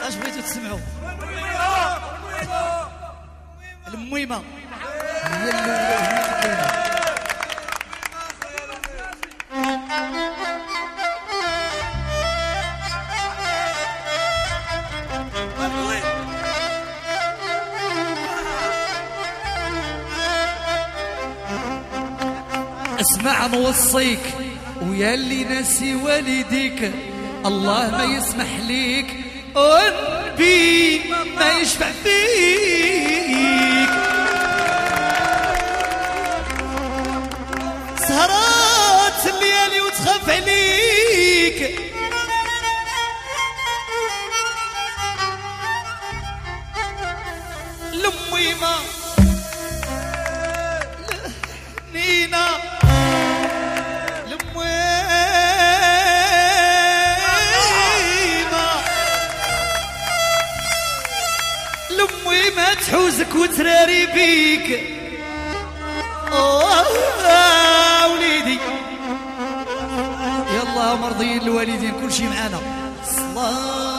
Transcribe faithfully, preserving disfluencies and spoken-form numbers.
اش بغيتو تسمعوا؟ الميمه هي اللي اسمع نوصيك ويا اللي ناسي والديك الله ما يسمح ليك ونبي ما يشفع فيك سهرات الليالي وتخاف عليك لميمة نينا لمي ما تحوزك وتراري بيك آه وليدي يلا مرضيين الوالدين كل شي معانا صلاة